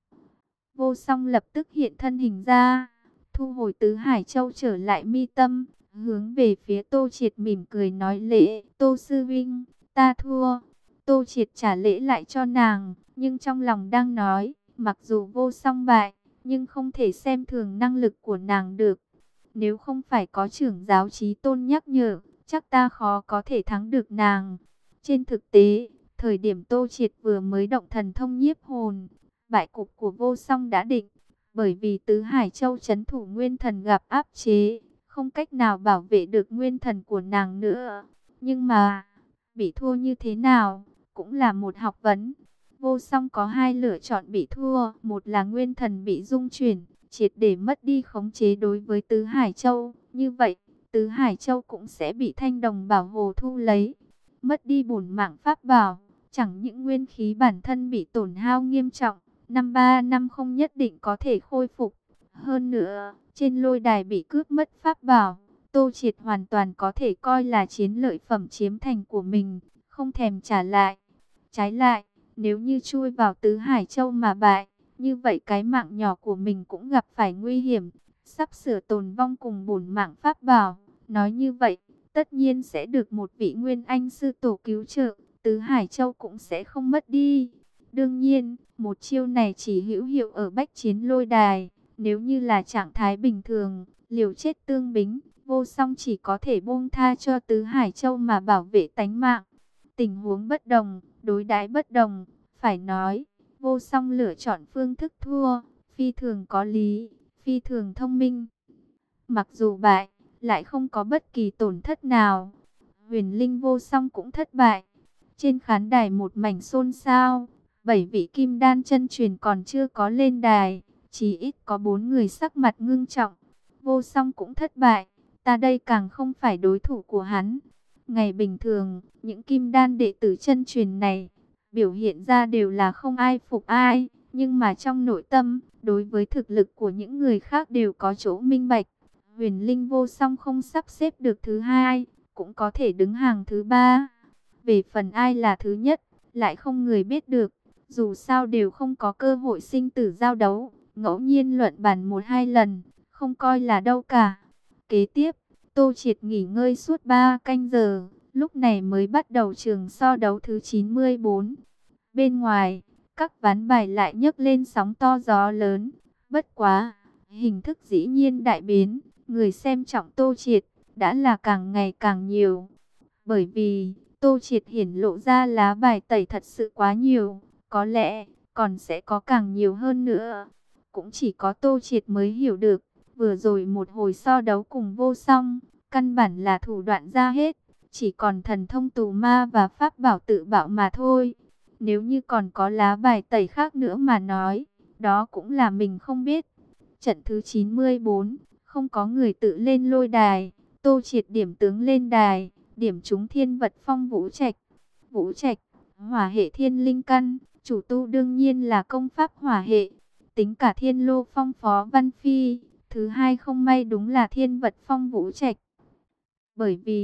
Vô Song lập tức hiện thân hình ra, thu hồi Tứ Hải Châu trở lại mi tâm, hướng về phía Tô Triệt mỉm cười nói lễ. Tô sư vinh, ta thua. Tô Triệt trả lễ lại cho nàng, nhưng trong lòng đang nói, mặc dù Vô Song bại, nhưng không thể xem thường năng lực của nàng được. Nếu không phải có trưởng giáo Chí Tôn nhắc nhở, chắc ta khó có thể thắng được nàng. Trên thực tế, thời điểm Tô Triệt vừa mới động thần thông nhiếp hồn, bại cục của Vô Song đã định, bởi vì Tứ Hải Châu trấn thủ nguyên thần gặp áp chế, không cách nào bảo vệ được nguyên thần của nàng nữa. Nhưng mà, bị thua như thế nào, cũng là một học vấn. Vô Song có hai lựa chọn bị thua, một là nguyên thần bị dung chuyển, triệt để mất đi khống chế đối với Tứ Hải Châu. Như vậy, Tứ Hải Châu cũng sẽ bị thanh đồng bảo hồ thu lấy, mất đi bổn mạng pháp bảo. Chẳng những nguyên khí bản thân bị tổn hao nghiêm trọng, năm ba năm không nhất định có thể khôi phục. Hơn nữa, trên lôi đài bị cướp mất pháp bảo, Tô Triệt hoàn toàn có thể coi là chiến lợi phẩm chiếm thành của mình, không thèm trả lại. Trái lại, nếu như chui vào Tứ Hải Châu mà bại, như vậy cái mạng nhỏ của mình cũng gặp phải nguy hiểm, sắp sửa tồn vong cùng bổn mạng pháp bảo. Nói như vậy, tất nhiên sẽ được một vị Nguyên Anh sư tổ cứu trợ, Tứ Hải Châu cũng sẽ không mất đi. Đương nhiên, một chiêu này chỉ hữu hiệu ở bách chiến lôi đài. Nếu như là trạng thái bình thường, liều chết tương bính, Vô Song chỉ có thể buông tha cho Tứ Hải Châu mà bảo vệ tánh mạng. Tình huống bất đồng, đối đãi bất đồng, phải nói, Vô Song lựa chọn phương thức thua, phi thường có lý, phi thường thông minh. Mặc dù bại, lại không có bất kỳ tổn thất nào. Huyền Linh Vô Song cũng thất bại. Trên khán đài một mảnh xôn xao, bảy vị kim đan chân truyền còn chưa có lên đài, chỉ ít có bốn người sắc mặt ngưng trọng. Vô Song cũng thất bại, ta đây càng không phải đối thủ của hắn. Ngày bình thường, những kim đan đệ tử chân truyền này, biểu hiện ra đều là không ai phục ai, nhưng mà trong nội tâm, đối với thực lực của những người khác đều có chỗ minh bạch. Huyền Linh Vô Song không sắp xếp được thứ hai, cũng có thể đứng hàng thứ ba. Về phần ai là thứ nhất, lại không người biết được. Dù sao đều không có cơ hội sinh tử giao đấu, ngẫu nhiên luận bàn một hai lần, không coi là đâu cả. Kế tiếp, Tô Triệt nghỉ ngơi suốt ba canh giờ, lúc này mới bắt đầu trường so đấu thứ chín mươi bốn. Bên ngoài, các ván bài lại nhấc lên sóng to gió lớn. Bất quá, hình thức dĩ nhiên đại biến, người xem trọng Tô Triệt đã là càng ngày càng nhiều. Bởi vì Tô Triệt hiển lộ ra lá bài tẩy thật sự quá nhiều, có lẽ còn sẽ có càng nhiều hơn nữa. Cũng chỉ có Tô Triệt mới hiểu được, vừa rồi một hồi so đấu cùng Vô Song, căn bản là thủ đoạn ra hết, chỉ còn thần thông tù ma và pháp bảo tự bạo mà thôi. Nếu như còn có lá bài tẩy khác nữa mà nói, đó cũng là mình không biết. Trận thứ chín mươi bốn, không có người tự lên lôi đài, Tô Triệt điểm tướng lên đài, điểm trúng thiên vật phong Vũ Trạch. Vũ Trạch, hỏa hệ thiên linh căn, chủ tu đương nhiên là công pháp hỏa hệ. Tính cả thiên lô phong Phó Văn Phi, thứ hai không may đúng là thiên vật phong Vũ Trạch. Bởi vì,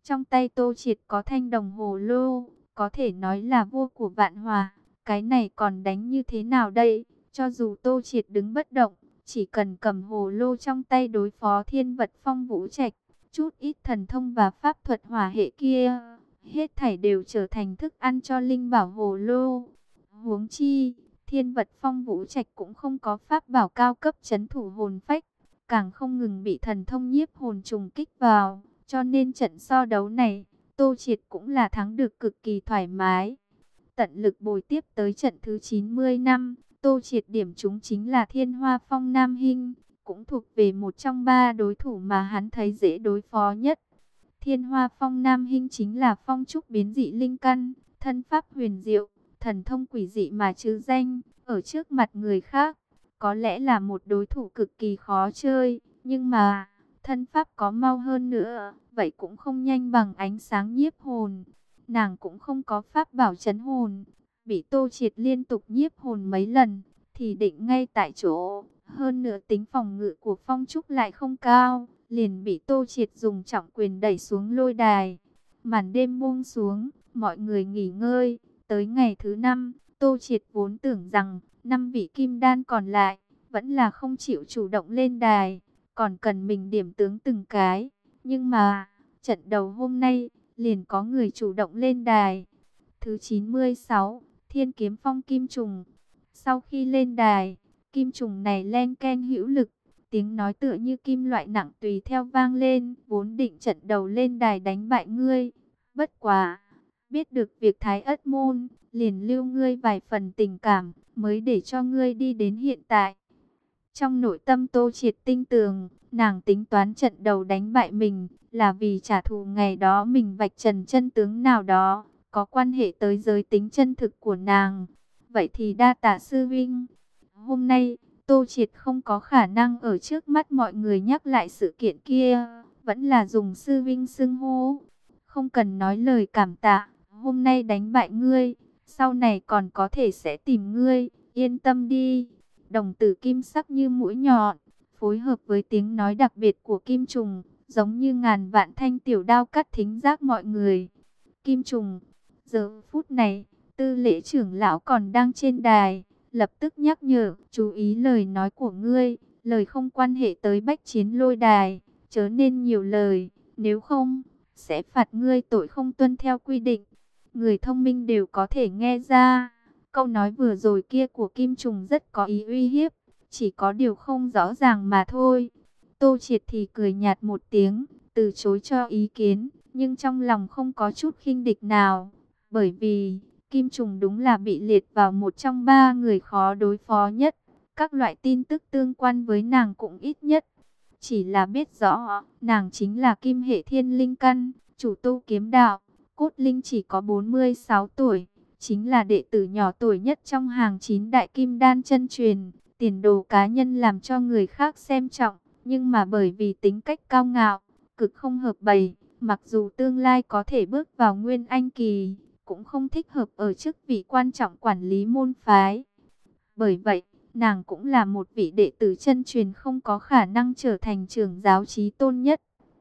Trong tay Tô Triệt có thanh đồng hồ lô, có thể nói là vua của vạn hòa. Cái này còn đánh như thế nào đây? Cho dù Tô Triệt đứng bất động, chỉ cần cầm hồ lô trong tay đối phó thiên vật Phong Vũ Trạch, chút ít thần thông và pháp thuật hỏa hệ kia, hết thảy đều trở thành thức ăn cho linh bảo hồ lô. Huống chi, thiên vật Phong Vũ Trạch cũng không có pháp bảo cao cấp trấn thủ hồn phách, càng không ngừng bị thần thông nhiếp hồn trùng kích vào, cho nên trận so đấu này, Tô Triệt cũng là thắng được cực kỳ thoải mái. Tận lực bồi tiếp tới trận thứ chín mươi năm, Tô Triệt điểm trúng chính là Thiên Hoa Phong Nam Hinh, cũng thuộc về một trong ba đối thủ mà hắn thấy dễ đối phó nhất. Thiên Hoa Phong Nam Hinh chính là phong trúc biến dị linh căn, thân pháp huyền diệu, thần thông quỷ dị mà trứ danh, ở trước mặt người khác, có lẽ là một đối thủ cực kỳ khó chơi, nhưng mà thân pháp có mau hơn nữa, vậy cũng không nhanh bằng ánh sáng nhiếp hồn. Nàng cũng không có pháp bảo trấn hồn, bị Tô Triệt liên tục nhiếp hồn mấy lần, thì định ngay tại chỗ. Hơn nữa tính phòng ngự của phong trúc lại không cao, liền bị Tô Triệt dùng trọng quyền đẩy xuống lôi đài. Màn đêm buông xuống, mọi người nghỉ ngơi. Tới ngày thứ năm, Tô Triệt vốn tưởng rằng năm vị kim đan còn lại vẫn là không chịu chủ động lên đài, còn cần mình điểm tướng từng cái. Nhưng mà trận đầu hôm nay liền có người chủ động lên đài. Thứ chín mươi sáu, Thiên Kiếm Phong Kim Trùng. Sau khi lên đài, kim trùng này len keng hữu lực, tiếng nói tựa như kim loại nặng tùy theo vang lên, vốn định trận đầu lên đài đánh bại ngươi. Bất quá, biết được việc Thái Ất Môn, liền lưu ngươi vài phần tình cảm, mới để cho ngươi đi đến hiện tại. Trong nội tâm Tô Triệt tinh tường, nàng tính toán trận đầu đánh bại mình, là vì trả thù ngày đó mình vạch trần chân tướng nào đó, có quan hệ tới giới tính chân thực của nàng. Vậy thì đa tạ sư vinh. Hôm nay, Tô Triệt không có khả năng ở trước mắt mọi người nhắc lại sự kiện kia, vẫn là dùng sư vinh xưng hô. Không cần nói lời cảm tạ, hôm nay đánh bại ngươi, sau này còn có thể sẽ tìm ngươi, yên tâm đi. Đồng tử kim sắc như mũi nhọn, phối hợp với tiếng nói đặc biệt của kim trùng, giống như ngàn vạn thanh tiểu đao cắt thính giác mọi người. Kim trùng, giờ phút này, Tư Lễ trưởng lão còn đang trên đài, lập tức nhắc nhở, chú ý lời nói của ngươi, lời không quan hệ tới bách chiến lôi đài, chớ nên nhiều lời, nếu không, sẽ phạt ngươi tội không tuân theo quy định. Người thông minh đều có thể nghe ra, câu nói vừa rồi kia của Kim Trùng rất có ý uy hiếp, chỉ có điều không rõ ràng mà thôi. Tô Triệt thì cười nhạt một tiếng, từ chối cho ý kiến, nhưng trong lòng không có chút khinh địch nào, bởi vì Kim Trùng đúng là bị liệt vào một trong ba người khó đối phó nhất. Các loại tin tức tương quan với nàng cũng ít nhất. Chỉ là biết rõ, nàng chính là Kim hệ thiên linh căn, chủ tu kiếm đạo. Cốt Linh chỉ có bốn mươi sáu tuổi, chính là đệ tử nhỏ tuổi nhất trong hàng chín đại kim đan chân truyền. Tiền đồ cá nhân làm cho người khác xem trọng, nhưng mà bởi vì tính cách cao ngạo, cực không hợp bầy, mặc dù tương lai có thể bước vào nguyên anh kỳ, cũng không thích hợp ở chức vị quan trọng quản lý môn phái. Bởi vậy, nàng cũng là một vị đệ tử chân truyền không có khả năng trở thành trưởng giáo chí tôn nhất.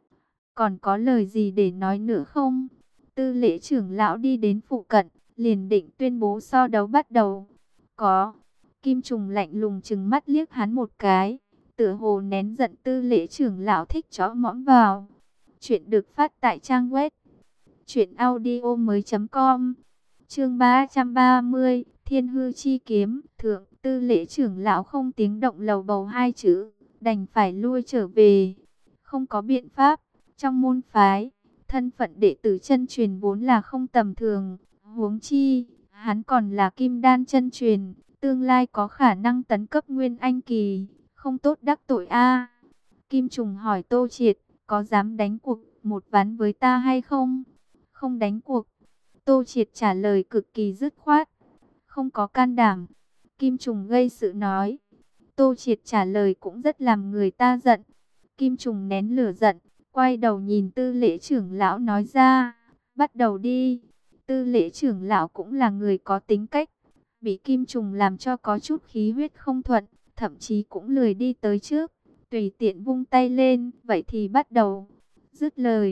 Còn có lời gì để nói nữa không? Tư Lễ trưởng lão đi đến phụ cận, liền định tuyên bố so đấu bắt đầu. Có. Kim Trùng lạnh lùng trừng mắt liếc hắn một cái, tựa hồ nén giận Tư Lễ trưởng lão thích chó mõm vào. Chuyện được phát tại trang web truyện audio mới.com. Chương ba trăm ba mươi, Thiên Hư chi kiếm, thượng. Tư Lễ trưởng lão không tiếng động lầu bầu hai chữ, đành phải lui trở về. Không có biện pháp, trong môn phái, thân phận đệ tử chân truyền vốn là không tầm thường, huống chi, hắn còn là kim đan chân truyền, tương lai có khả năng tấn cấp nguyên anh kỳ, không tốt đắc tội a. Kim Trùng hỏi Tô Triệt, có dám đánh cuộc một ván với ta hay không? Không đánh cuộc. Tô Triệt trả lời cực kỳ dứt khoát, không có can đảm. Kim Trùng gây sự nói. Tô Triệt trả lời cũng rất làm người ta giận. Kim Trùng nén lửa giận, quay đầu nhìn Tư Lễ trưởng lão nói ra, bắt đầu đi. Tư Lễ trưởng lão cũng là người có tính cách, bị Kim Trùng làm cho có chút khí huyết không thuận, thậm chí cũng lười đi tới trước, tùy tiện vung tay lên, vậy thì bắt đầu. Dứt lời,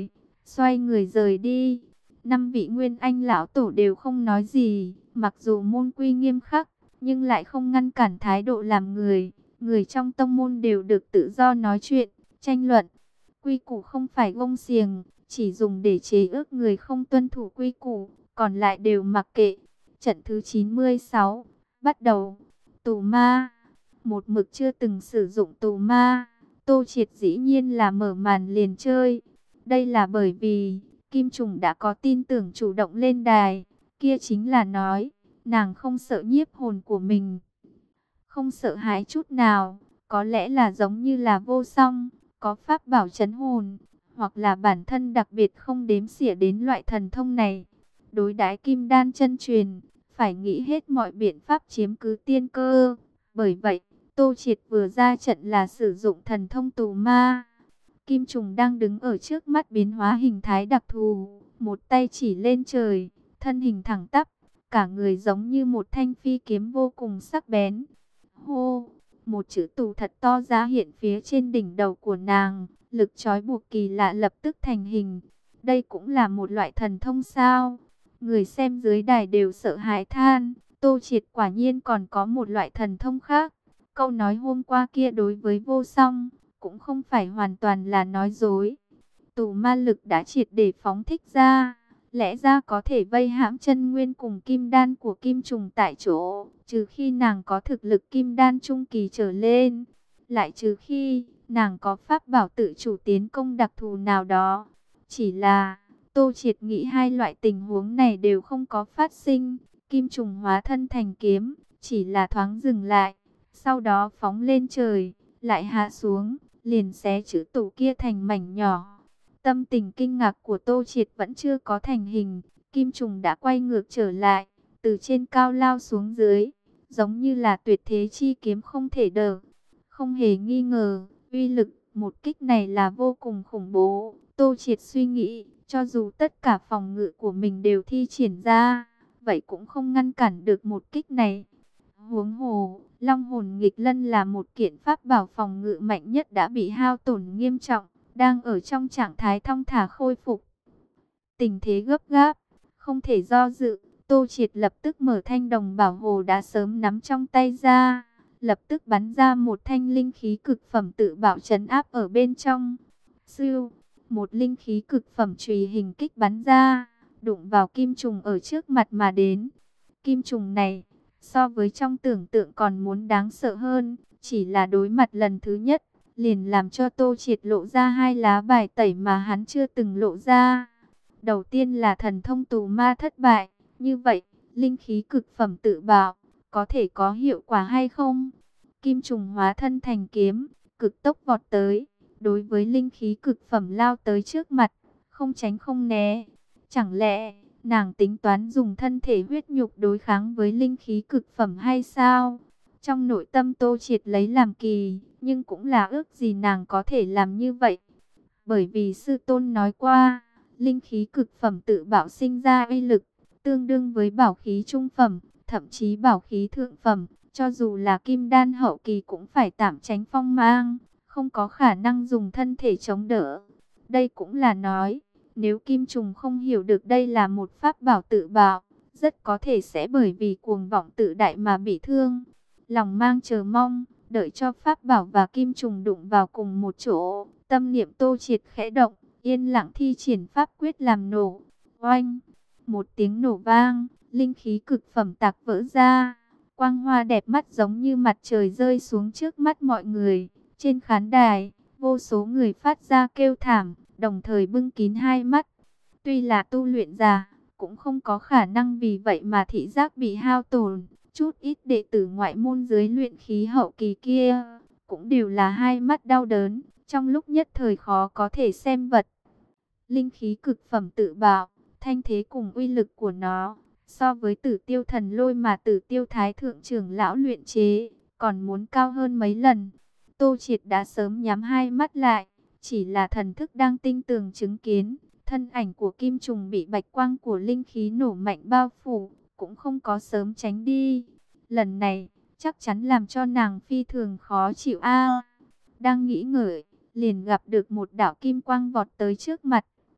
xoay người rời đi. Năm vị Nguyên Anh lão tổ đều không nói gì, mặc dù môn quy nghiêm khắc, nhưng lại không ngăn cản thái độ làm người. Người trong tông môn đều được tự do nói chuyện, tranh luận. Quy củ không phải gông xiềng, chỉ dùng để chế ước người không tuân thủ quy củ, còn lại đều mặc kệ. Trận thứ chín mươi sáu, bắt đầu. Tù ma. Một mực chưa từng sử dụng tù ma, Tô Triệt dĩ nhiên là mở màn liền chơi. Đây là bởi vì Kim Trùng đã có tin tưởng chủ động lên đài, kia chính là nói, nàng không sợ nhiếp hồn của mình, không sợ hãi chút nào, có lẽ là giống như là vô song, có pháp bảo trấn hồn, hoặc là bản thân đặc biệt không đếm xỉa đến loại thần thông này. Đối đãi kim đan chân truyền, phải nghĩ hết mọi biện pháp chiếm cứ tiên cơ. Bởi vậy, Tô Triệt vừa ra trận là sử dụng thần thông tù ma. Kim Trùng đang đứng ở trước mắt biến hóa hình thái đặc thù, một tay chỉ lên trời, thân hình thẳng tắp, cả người giống như một thanh phi kiếm vô cùng sắc bén. Hô, một chữ tù thật to ra hiện phía trên đỉnh đầu của nàng, lực trói buộc kỳ lạ lập tức thành hình. Đây cũng là một loại thần thông sao? Người xem dưới đài đều sợ hãi than, Tô Triệt quả nhiên còn có một loại thần thông khác. Câu nói hôm qua kia đối với vô song, cũng không phải hoàn toàn là nói dối. Tù ma lực đã triệt để phóng thích ra, lẽ ra có thể vây hãm chân nguyên cùng kim đan của Kim Trùng tại chỗ, trừ khi nàng có thực lực kim đan trung kỳ trở lên, lại trừ khi nàng có pháp bảo tự chủ tiến công đặc thù nào đó. Chỉ là Tô Triệt nghĩ hai loại tình huống này đều không có phát sinh. Kim Trùng hóa thân thành kiếm, chỉ là thoáng dừng lại, sau đó phóng lên trời, lại hạ xuống, liền xé chữ tù kia thành mảnh nhỏ. Tâm tình kinh ngạc của Tô Triệt vẫn chưa có thành hình, Kim Trùng đã quay ngược trở lại, từ trên cao lao xuống dưới, giống như là tuyệt thế chi kiếm không thể đỡ. Không hề nghi ngờ, uy lực một kích này là vô cùng khủng bố. Tô Triệt suy nghĩ, cho dù tất cả phòng ngự của mình đều thi triển ra, vậy cũng không ngăn cản được một kích này. Huống hồ, Long Hồn Nghịch Lân là một kiện pháp bảo phòng ngự mạnh nhất đã bị hao tổn nghiêm trọng, đang ở trong trạng thái thong thả khôi phục. Tình thế gấp gáp, không thể do dự, Tô Triệt lập tức mở thanh đồng bảo hồ đã sớm nắm trong tay ra, lập tức bắn ra một thanh linh khí cực phẩm tự bảo trấn áp ở bên trong. Siêu, một linh khí cực phẩm chùy hình kích bắn ra, đụng vào Kim Trùng ở trước mặt mà đến. Kim Trùng này, so với trong tưởng tượng còn muốn đáng sợ hơn, chỉ là đối mặt lần thứ nhất, liền làm cho Tô Triệt lộ ra hai lá bài tẩy mà hắn chưa từng lộ ra. Đầu tiên là thần thông tù ma thất bại, như vậy, linh khí cực phẩm tự bảo, có thể có hiệu quả hay không? Kim Trùng hóa thân thành kiếm, cực tốc vọt tới, đối với linh khí cực phẩm lao tới trước mặt, không tránh không né. Chẳng lẽ nàng tính toán dùng thân thể huyết nhục đối kháng với linh khí cực phẩm hay sao? Trong nội tâm Tô Triệt lấy làm kỳ, nhưng cũng là ước gì nàng có thể làm như vậy. Bởi vì sư tôn nói qua, linh khí cực phẩm tự bảo sinh ra uy lực, tương đương với bảo khí trung phẩm, thậm chí bảo khí thượng phẩm, cho dù là kim đan hậu kỳ cũng phải tạm tránh phong mang, không có khả năng dùng thân thể chống đỡ. Đây cũng là nói, nếu Kim Trùng không hiểu được đây là một pháp bảo tự bảo, rất có thể sẽ bởi vì cuồng vọng tự đại mà bị thương. Lòng mang chờ mong, đợi cho pháp bảo và Kim Trùng đụng vào cùng một chỗ, tâm niệm Tô Triệt khẽ động, yên lặng thi triển pháp quyết làm nổ. Oanh! Một tiếng nổ vang, linh khí cực phẩm tạc vỡ ra, quang hoa đẹp mắt giống như mặt trời rơi xuống trước mắt mọi người. Trên khán đài, vô số người phát ra kêu thảm, đồng thời bưng kín hai mắt. Tuy là tu luyện giả, cũng không có khả năng vì vậy mà thị giác bị hao tổn. Chút ít đệ tử ngoại môn dưới luyện khí hậu kỳ kia, cũng đều là hai mắt đau đớn, trong lúc nhất thời khó có thể xem vật. Linh khí cực phẩm tự bảo, thanh thế cùng uy lực của nó, so với Tử Tiêu Thần Lôi mà Tử Tiêu Thái Thượng trưởng lão luyện chế, còn muốn cao hơn mấy lần. Tô Triệt đã sớm nhắm hai mắt lại, chỉ là thần thức đang tinh tường chứng kiến, thân ảnh của Kim Trùng bị bạch quang của linh khí nổ mạnh bao phủ, cũng không có sớm tránh đi. Lần này, chắc chắn làm cho nàng phi thường khó chịu a. Đang nghĩ ngợi, liền gặp được một đạo kim quang vọt tới trước mặt,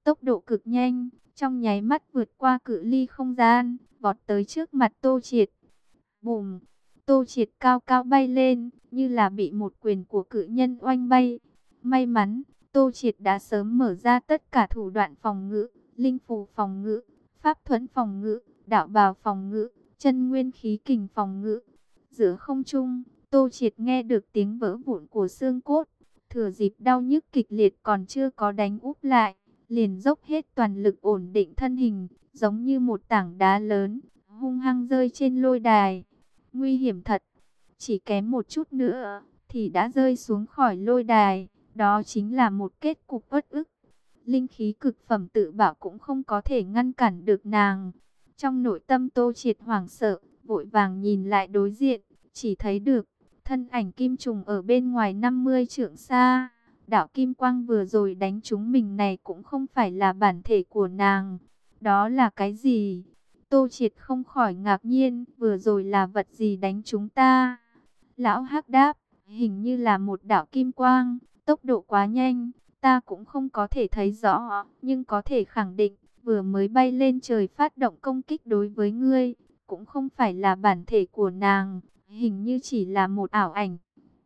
tốc độ cực nhanh, trong nháy mắt vượt qua cự ly không gian, vọt tới trước mặt Tô Triệt. Bùm! Tô Triệt cao cao bay lên, như là bị một quyền của cự nhân oanh bay. May mắn, Tô Triệt đã sớm mở ra tất cả thủ đoạn phòng ngự, linh phù phòng ngự, pháp thuẫn phòng ngự, đạo bào phòng ngự, chân nguyên khí kình phòng ngự. Giữa không trung, Tô Triệt nghe được tiếng vỡ vụn của xương cốt, thừa dịp đau nhức kịch liệt còn chưa có đánh úp lại, liền dốc hết toàn lực ổn định thân hình, giống như một tảng đá lớn, hung hăng rơi trên lôi đài. Nguy hiểm thật, chỉ kém một chút nữa thì đã rơi xuống khỏi lôi đài, đó chính là một kết cục uất ức. Linh khí cực phẩm tự bảo cũng không có thể ngăn cản được nàng. Trong nội tâm Tô Triệt hoảng sợ, vội vàng nhìn lại đối diện, chỉ thấy được thân ảnh kim trùng ở bên ngoài năm mươi trượng xa. Đạo kim quang vừa rồi đánh trúng mình này cũng không phải là bản thể của nàng. Đó là cái gì? Tô Triệt không khỏi ngạc nhiên, vừa rồi là vật gì đánh chúng ta? Lão Hắc đáp, hình như là một đạo kim quang, tốc độ quá nhanh, ta cũng không có thể thấy rõ, nhưng có thể khẳng định, vừa mới bay lên trời phát động công kích đối với ngươi, cũng không phải là bản thể của nàng, hình như chỉ là một ảo ảnh.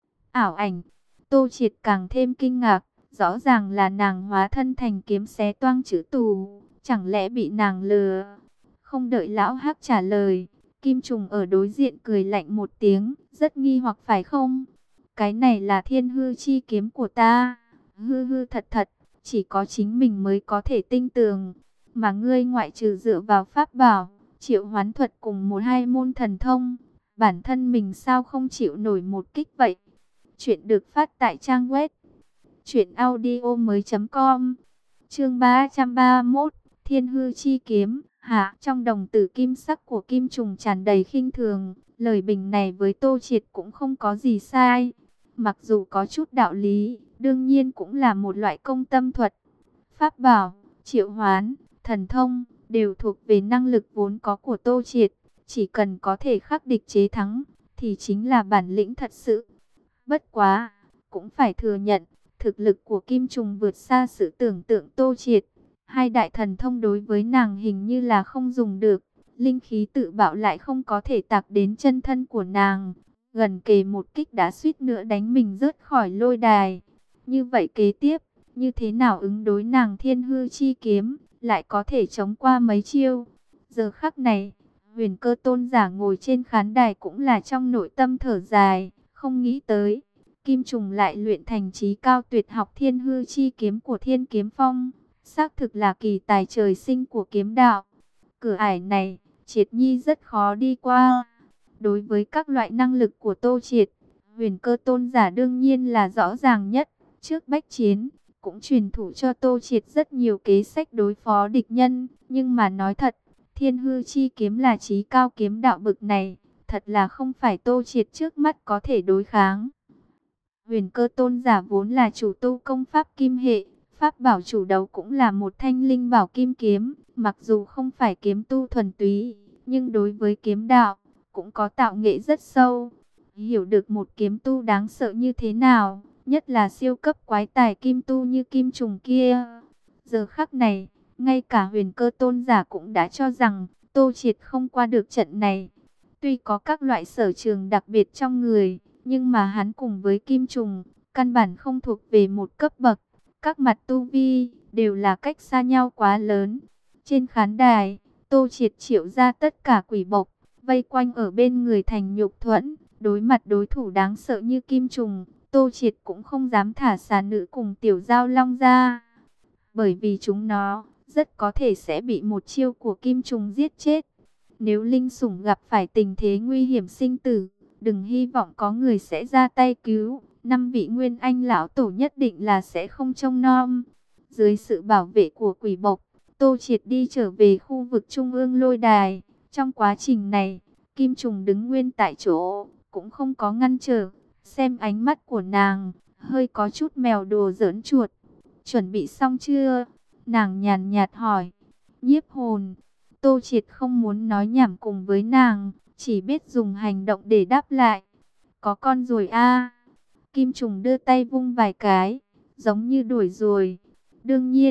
Ảo ảnh? Tô Triệt càng thêm kinh ngạc, rõ ràng là nàng hóa thân thành kiếm xé toang chữ tù, chẳng lẽ bị nàng lừa? Không đợi lão Hắc trả lời, kim trùng ở đối diện cười lạnh một tiếng, rất nghi hoặc phải không? Cái này là thiên hư chi kiếm của ta, hư hư thật thật, chỉ có chính mình mới có thể tin tưởng. Mà ngươi ngoại trừ dựa vào pháp bảo, triệu hoán thuật cùng một hai môn thần thông, bản thân mình sao không chịu nổi một kích vậy? Chuyện được phát tại trang web truyện audio mới com. Chương ba trăm ba mươi mốt, Thiên hư chi kiếm. Hạ, trong đồng tử kim sắc của kim trùng tràn đầy khinh thường, lời bình này với Tô Triệt cũng không có gì sai. Mặc dù có chút đạo lý, đương nhiên cũng là một loại công tâm thuật. Pháp bảo, triệu hoán, thần thông, đều thuộc về năng lực vốn có của Tô Triệt. Chỉ cần có thể khắc địch chế thắng, thì chính là bản lĩnh thật sự. Bất quá, cũng phải thừa nhận, thực lực của kim trùng vượt xa sự tưởng tượng Tô Triệt. Hai đại thần thông đối với nàng hình như là không dùng được. Linh khí tự bạo lại không có thể tạc đến chân thân của nàng. Gần kề một kích đã suýt nữa đánh mình rớt khỏi lôi đài. Như vậy kế tiếp, như thế nào ứng đối nàng thiên hư chi kiếm, lại có thể chống qua mấy chiêu. Giờ khắc này, Huyền Cơ tôn giả ngồi trên khán đài cũng là trong nội tâm thở dài, không nghĩ tới. Kim trùng lại luyện thành chí cao tuyệt học thiên hư chi kiếm của Thiên Kiếm Phong. Xác thực là kỳ tài trời sinh của kiếm đạo. Cửa ải này, Triệt Nhi rất khó đi qua. Đối với các loại năng lực của Tô Triệt, Huyền Cơ tôn giả đương nhiên là rõ ràng nhất. Trước bách chiến, cũng truyền thụ cho Tô Triệt rất nhiều kế sách đối phó địch nhân. Nhưng mà nói thật, thiên hư chi kiếm là chí cao kiếm đạo bực này, thật là không phải Tô Triệt trước mắt có thể đối kháng. Huyền Cơ tôn giả vốn là chủ tu công pháp kim hệ, pháp bảo chủ đấu cũng là một thanh linh bảo kim kiếm, mặc dù không phải kiếm tu thuần túy, nhưng đối với kiếm đạo, cũng có tạo nghệ rất sâu. Hiểu được một kiếm tu đáng sợ như thế nào, nhất là siêu cấp quái tài kim tu như kim trùng kia. Giờ khắc này, ngay cả Huyền Cơ tôn giả cũng đã cho rằng, Tô Triệt không qua được trận này. Tuy có các loại sở trường đặc biệt trong người, nhưng mà hắn cùng với kim trùng, căn bản không thuộc về một cấp bậc. Các mặt tu vi đều là cách xa nhau quá lớn. Trên khán đài, Tô Triệt triệu ra tất cả quỷ bộc, vây quanh ở bên người thành nhục thuẫn. Đối mặt đối thủ đáng sợ như kim trùng, Tô Triệt cũng không dám thả xà nữ cùng tiểu giao long ra. Bởi vì chúng nó rất có thể sẽ bị một chiêu của kim trùng giết chết. Nếu linh sủng gặp phải tình thế nguy hiểm sinh tử, đừng hy vọng có người sẽ ra tay cứu. Năm vị nguyên anh lão tổ nhất định là sẽ không trông nom. Dưới sự bảo vệ của quỷ bộc, Tô Triệt đi trở về khu vực trung ương lôi đài. Trong quá trình này, kim trùng đứng nguyên tại chỗ, cũng không có ngăn trở. Xem ánh mắt của nàng, hơi có chút mèo đồ giỡn chuột. Chuẩn bị xong chưa? Nàng nhàn nhạt hỏi. Nhiếp hồn. Tô Triệt không muốn nói nhảm cùng với nàng, chỉ biết dùng hành động để đáp lại. Có con rồi a. Kim trùng đưa tay vung vài cái, giống như đuổi rồi. Đương nhiên,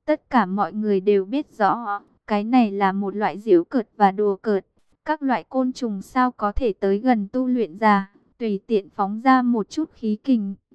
Tất cả mọi người đều biết rõ, cái này là một loại giễu cợt và đùa cợt. Các loại côn trùng sao có thể tới gần tu luyện giả, tùy tiện phóng ra một chút khí kình,